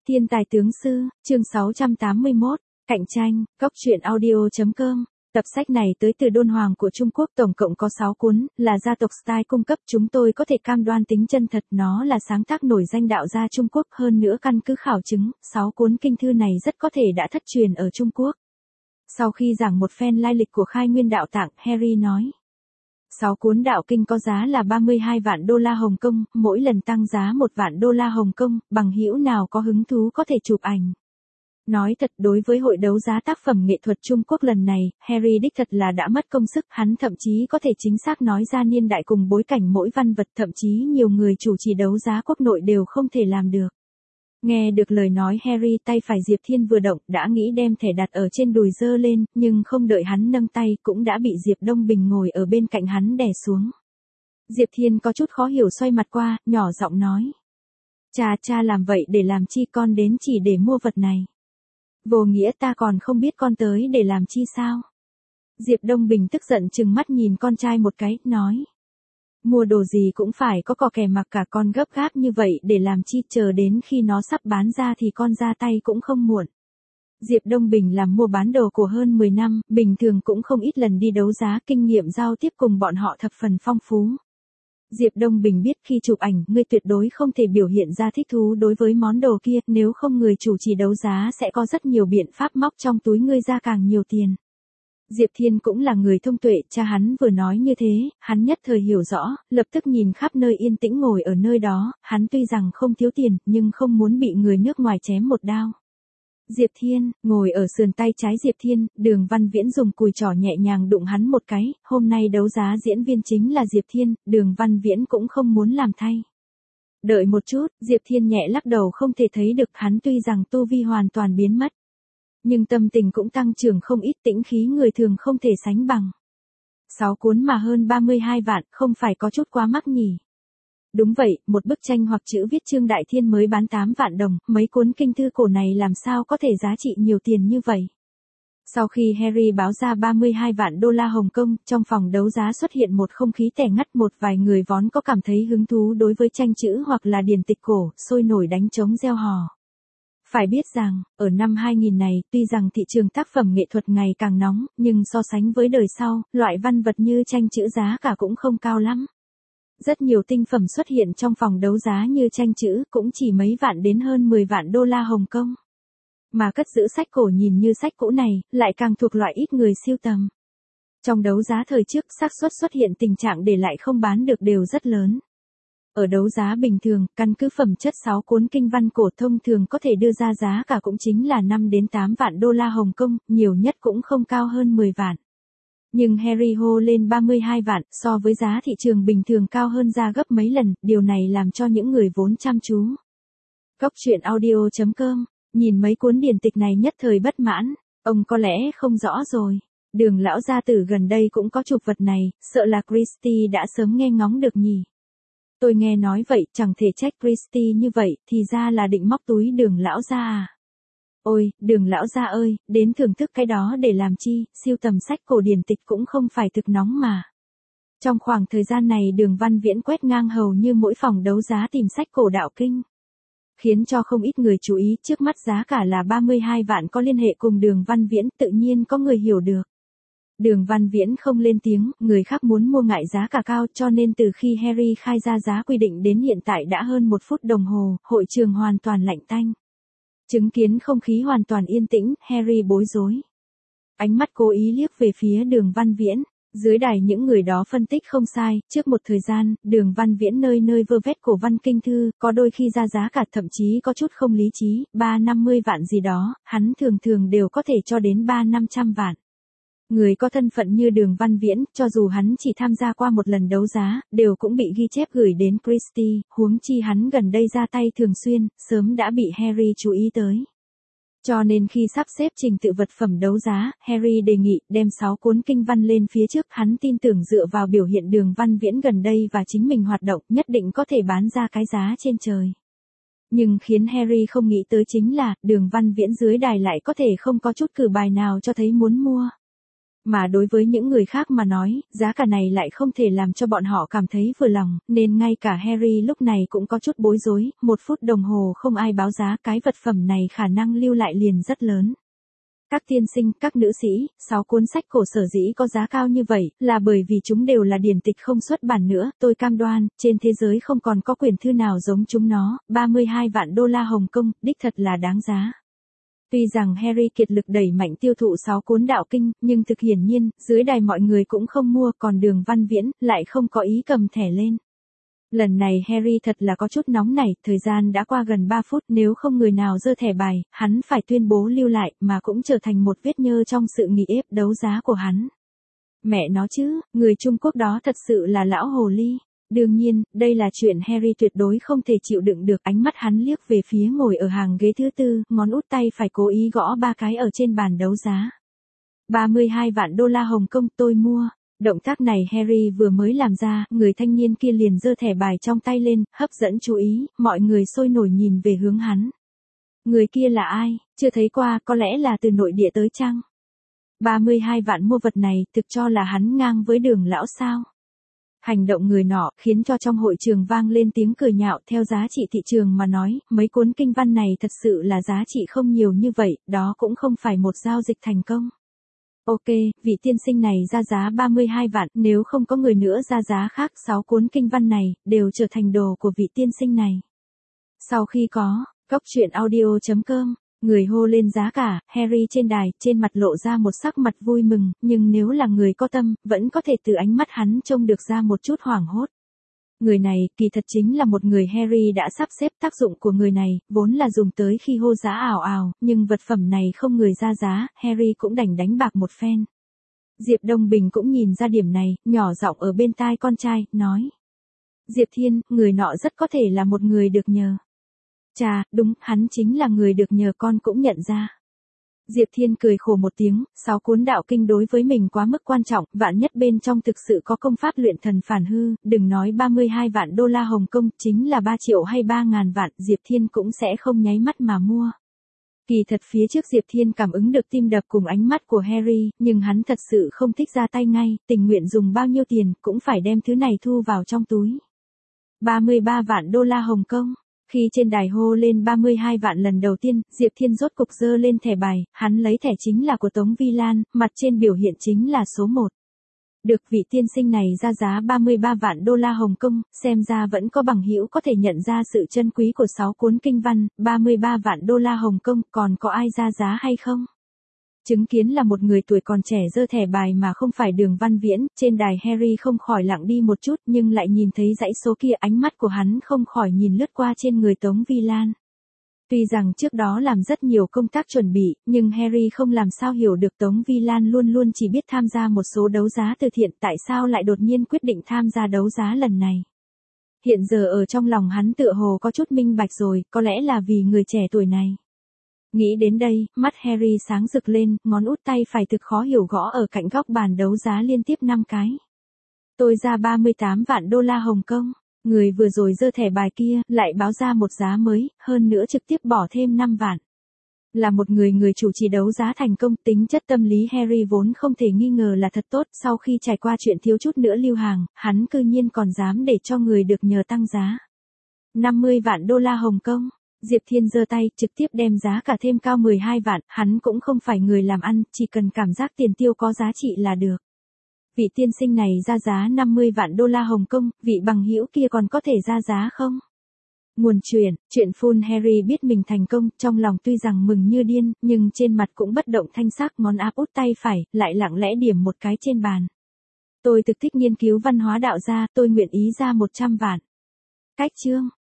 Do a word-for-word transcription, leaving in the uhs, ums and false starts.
Thiên tài tướng sư, chương sáu trăm tám mươi mốt, cạnh tranh, góc truyện audio chấm com. Tập sách này tới từ Đôn Hoàng của Trung Quốc, tổng cộng có sáu cuốn, là gia tộc Style cung cấp, chúng tôi có thể cam đoan tính chân thật, nó là sáng tác nổi danh đạo gia Trung Quốc, hơn nữa căn cứ khảo chứng, sáu cuốn kinh thư này rất có thể đã thất truyền ở Trung Quốc. Sau khi giảng một phen lai lịch của khai nguyên đạo tạng, Harry nói. Sáu cuốn đạo kinh có giá là ba mươi hai vạn đô la Hồng Kông, mỗi lần tăng giá một vạn đô la Hồng Kông, bằng hữu nào có hứng thú có thể chụp ảnh. Nói thật, đối với hội đấu giá tác phẩm nghệ thuật Trung Quốc lần này, Harry đích thật là đã mất công sức, hắn thậm chí có thể chính xác nói ra niên đại cùng bối cảnh mỗi văn vật, thậm chí nhiều người chủ trì đấu giá quốc nội đều không thể làm được. Nghe được lời nói Harry, tay phải Diệp Thiên vừa động, đã nghĩ đem thẻ đặt ở trên đùi giơ lên, nhưng không đợi hắn nâng tay, cũng đã bị Diệp Đông Bình ngồi ở bên cạnh hắn đè xuống. Diệp Thiên có chút khó hiểu xoay mặt qua, nhỏ giọng nói. Cha cha làm vậy để làm chi, con đến chỉ để mua vật này. Vô nghĩa, ta còn không biết con tới để làm chi sao? Diệp Đông Bình tức giận trừng mắt nhìn con trai một cái, nói. Mua đồ gì cũng phải có cò kè mặc cả, con gấp gáp như vậy để làm chi, chờ đến khi nó sắp bán ra thì con ra tay cũng không muộn. Diệp Đông Bình làm mua bán đồ của hơn mười năm, bình thường cũng không ít lần đi đấu giá, kinh nghiệm giao tiếp cùng bọn họ thập phần phong phú. Diệp Đông Bình biết khi chụp ảnh, ngươi tuyệt đối không thể biểu hiện ra thích thú đối với món đồ kia, nếu không người chủ trì đấu giá sẽ có rất nhiều biện pháp móc trong túi ngươi ra càng nhiều tiền. Diệp Thiên cũng là người thông tuệ, cha hắn vừa nói như thế, hắn nhất thời hiểu rõ, lập tức nhìn khắp nơi yên tĩnh ngồi ở nơi đó, hắn tuy rằng không thiếu tiền, nhưng không muốn bị người nước ngoài chém một đao. Diệp Thiên, ngồi ở sườn tay trái Diệp Thiên, Đường Văn Viễn dùng cùi trỏ nhẹ nhàng đụng hắn một cái, hôm nay đấu giá diễn viên chính là Diệp Thiên, Đường Văn Viễn cũng không muốn làm thay. Đợi một chút, Diệp Thiên nhẹ lắc đầu, không thể thấy được, hắn tuy rằng tu vi hoàn toàn biến mất. Nhưng tâm tình cũng tăng trưởng không ít, tĩnh khí người thường không thể sánh bằng. Sáu cuốn mà hơn ba mươi hai vạn, không phải có chút quá mắc nhỉ? Đúng vậy, một bức tranh hoặc chữ viết Trương Đại Thiên mới bán tám vạn đồng, mấy cuốn kinh thư cổ này làm sao có thể giá trị nhiều tiền như vậy? Sau khi Harry báo ra ba mươi hai vạn đô la Hồng Kông, trong phòng đấu giá xuất hiện một không khí tẻ ngắt, một vài người vốn có cảm thấy hứng thú đối với tranh chữ hoặc là điển tịch cổ, sôi nổi đánh trống reo hò. Phải biết rằng, ở năm hai nghìn này, tuy rằng thị trường tác phẩm nghệ thuật ngày càng nóng, nhưng so sánh với đời sau, loại văn vật như tranh chữ giá cả cũng không cao lắm. Rất nhiều tinh phẩm xuất hiện trong phòng đấu giá như tranh chữ, cũng chỉ mấy vạn đến hơn mười vạn đô la Hồng Kông. Mà cất giữ sách cổ nhìn như sách cũ này, lại càng thuộc loại ít người siêu tầm. Trong đấu giá thời trước, xác suất xuất hiện tình trạng để lại không bán được đều rất lớn. Ở đấu giá bình thường, căn cứ phẩm chất sáu cuốn kinh văn cổ thông thường có thể đưa ra giá cả cũng chính là năm đến tám vạn đô la Hồng Kông, nhiều nhất cũng không cao hơn mười vạn. Nhưng Harry hô lên ba mươi hai vạn, so với giá thị trường bình thường cao hơn ra gấp mấy lần, điều này làm cho những người vốn chăm chú. Góc truyện audio chấm com, nhìn mấy cuốn điển tịch này nhất thời bất mãn, ông có lẽ không rõ rồi. Đường lão gia tử gần đây cũng có chụp vật này, sợ là Christie đã sớm nghe ngóng được nhỉ. Tôi nghe nói vậy, chẳng thể trách Christie như vậy, thì ra là định móc túi Đường lão gia à. Ôi, Đường lão gia ơi, đến thưởng thức cái đó để làm chi, siêu tầm sách cổ điển tịch cũng không phải thực nóng mà. Trong khoảng thời gian này Đường Văn Viễn quét ngang hầu như mỗi phòng đấu giá tìm sách cổ đạo kinh. Khiến cho không ít người chú ý, trước mắt giá cả là ba mươi hai vạn có liên hệ cùng Đường Văn Viễn, tự nhiên có người hiểu được. Đường Văn Viễn không lên tiếng, người khác muốn mua ngại giá cả cao, cho nên từ khi Harry khai ra giá quy định đến hiện tại đã hơn một phút đồng hồ, hội trường hoàn toàn lạnh tanh. Chứng kiến không khí hoàn toàn yên tĩnh, Harry bối rối. Ánh mắt cố ý liếc về phía Đường Văn Viễn. Dưới đài những người đó phân tích không sai, trước một thời gian, Đường Văn Viễn nơi nơi vơ vét cổ văn kinh thư, có đôi khi ra giá cả thậm chí có chút không lý trí, ba năm mươi vạn gì đó, hắn thường thường đều có thể cho đến ba năm trăm vạn. Người có thân phận như Đường Văn Viễn, cho dù hắn chỉ tham gia qua một lần đấu giá, đều cũng bị ghi chép gửi đến Christie, huống chi hắn gần đây ra tay thường xuyên, sớm đã bị Harry chú ý tới. Cho nên khi sắp xếp trình tự vật phẩm đấu giá, Harry đề nghị đem sáu cuốn kinh văn lên phía trước, hắn tin tưởng dựa vào biểu hiện Đường Văn Viễn gần đây và chính mình hoạt động, nhất định có thể bán ra cái giá trên trời. Nhưng khiến Harry không nghĩ tới chính là, Đường Văn Viễn dưới đài lại có thể không có chút cử bài nào cho thấy muốn mua. Mà đối với những người khác mà nói, giá cả này lại không thể làm cho bọn họ cảm thấy vừa lòng, nên ngay cả Harry lúc này cũng có chút bối rối, một phút đồng hồ không ai báo giá, cái vật phẩm này khả năng lưu lại liền rất lớn. Các tiên sinh, các nữ sĩ, sáu cuốn sách cổ sở dĩ có giá cao như vậy, là bởi vì chúng đều là điển tịch không xuất bản nữa, tôi cam đoan, trên thế giới không còn có quyển thư nào giống chúng nó, ba mươi hai vạn đô la Hồng Kông, đích thật là đáng giá. Tuy rằng Harry kiệt lực đẩy mạnh tiêu thụ sáu cuốn đạo kinh, nhưng thực hiển nhiên, dưới đài mọi người cũng không mua, còn Đường Văn Viễn, lại không có ý cầm thẻ lên. Lần này Harry thật là có chút nóng nảy, thời gian đã qua gần ba phút, nếu không người nào giơ thẻ bài, hắn phải tuyên bố lưu lại, mà cũng trở thành một vết nhơ trong sự nghị ép đấu giá của hắn. Mẹ nó chứ, người Trung Quốc đó thật sự là lão hồ ly. Đương nhiên, đây là chuyện Harry tuyệt đối không thể chịu đựng được, ánh mắt hắn liếc về phía ngồi ở hàng ghế thứ tư, ngón út tay phải cố ý gõ ba cái ở trên bàn đấu giá. ba mươi hai vạn đô la Hồng Kông, tôi mua. Động tác này Harry vừa mới làm ra, người thanh niên kia liền giơ thẻ bài trong tay lên, hấp dẫn chú ý, mọi người sôi nổi nhìn về hướng hắn. Người kia là ai, chưa thấy qua, có lẽ là từ nội địa tới chăng? ba mươi hai vạn mua vật này, thực cho là hắn ngang với Đường lão sao? Hành động người nọ khiến cho trong hội trường vang lên tiếng cười nhạo, theo giá trị thị trường mà nói, mấy cuốn kinh văn này thật sự là giá trị không nhiều như vậy, đó cũng không phải một giao dịch thành công. Ok, vị tiên sinh này ra giá ba mươi hai vạn, nếu không có người nữa ra giá khác, sáu cuốn kinh văn này, đều trở thành đồ của vị tiên sinh này. Sau khi có, góc truyện audio chấm com, người hô lên giá cả, Harry trên đài, trên mặt lộ ra một sắc mặt vui mừng, nhưng nếu là người có tâm, vẫn có thể từ ánh mắt hắn trông được ra một chút hoảng hốt. Người này, kỳ thật chính là một người Harry đã sắp xếp, tác dụng của người này, vốn là dùng tới khi hô giá ảo ảo, nhưng vật phẩm này không người ra giá, Harry cũng đành đánh bạc một phen. Diệp Đông Bình cũng nhìn ra điểm này, nhỏ giọng ở bên tai con trai, nói. Diệp Thiên, người nọ rất có thể là một người được nhờ. Chà, đúng, hắn chính là người được nhờ, con cũng nhận ra. Diệp Thiên cười khổ một tiếng, sáu cuốn đạo kinh đối với mình quá mức quan trọng, vạn nhất bên trong thực sự có công pháp luyện thần phản hư, đừng nói ba mươi hai vạn đô la Hồng Kông, chính là ba triệu hay ba ngàn vạn, Diệp Thiên cũng sẽ không nháy mắt mà mua. Kỳ thật phía trước Diệp Thiên cảm ứng được tim đập cùng ánh mắt của Harry, nhưng hắn thật sự không thích ra tay ngay, tình nguyện dùng bao nhiêu tiền, cũng phải đem thứ này thu vào trong túi. ba mươi ba vạn đô la Hồng Kông. Khi trên đài hô lên ba mươi hai vạn lần đầu tiên, Diệp Thiên rốt cục giơ lên thẻ bài, hắn lấy thẻ chính là của Tống Vi Lan, mặt trên biểu hiện chính là số một. Được vị tiên sinh này ra giá ba mươi ba vạn đô la Hồng Kông, xem ra vẫn có bằng hữu có thể nhận ra sự chân quý của sáu cuốn kinh văn, ba mươi ba vạn đô la Hồng Kông, còn có ai ra giá hay không? Chứng kiến là một người tuổi còn trẻ giơ thẻ bài mà không phải Đường Văn Viễn, trên đài Harry không khỏi lặng đi một chút, nhưng lại nhìn thấy dãy số kia, ánh mắt của hắn không khỏi nhìn lướt qua trên người Tống Vi Lan. Tuy rằng trước đó làm rất nhiều công tác chuẩn bị, nhưng Harry không làm sao hiểu được Tống Vi Lan luôn luôn chỉ biết tham gia một số đấu giá từ thiện, tại sao lại đột nhiên quyết định tham gia đấu giá lần này. Hiện giờ ở trong lòng hắn tựa hồ có chút minh bạch rồi, có lẽ là vì người trẻ tuổi này. Nghĩ đến đây, mắt Harry sáng rực lên, ngón út tay phải thực khó hiểu gõ ở cạnh góc bàn đấu giá liên tiếp năm cái. Tôi ra ba mươi tám vạn đô la Hồng Kông, người vừa rồi giơ thẻ bài kia, lại báo ra một giá mới, hơn nữa trực tiếp bỏ thêm năm vạn. Là một người người chủ trì đấu giá thành công, tính chất tâm lý Harry vốn không thể nghi ngờ là thật tốt, sau khi trải qua chuyện thiếu chút nữa lưu hàng, hắn cư nhiên còn dám để cho người được nhờ tăng giá. năm mươi vạn đô la Hồng Kông. Diệp Thiên giơ tay, trực tiếp đem giá cả thêm cao mười hai vạn, hắn cũng không phải người làm ăn, chỉ cần cảm giác tiền tiêu có giá trị là được. Vị tiên sinh này ra giá năm mươi vạn đô la Hồng Kông, vị bằng hữu kia còn có thể ra giá không? Nguồn truyền, chuyện phun Harry biết mình thành công, trong lòng tuy rằng mừng như điên, nhưng trên mặt cũng bất động thanh sắc, ngón áp út tay phải, lại lặng lẽ điểm một cái trên bàn. Tôi thực thích nghiên cứu văn hóa đạo gia, tôi nguyện ý ra một trăm vạn. Cách chương.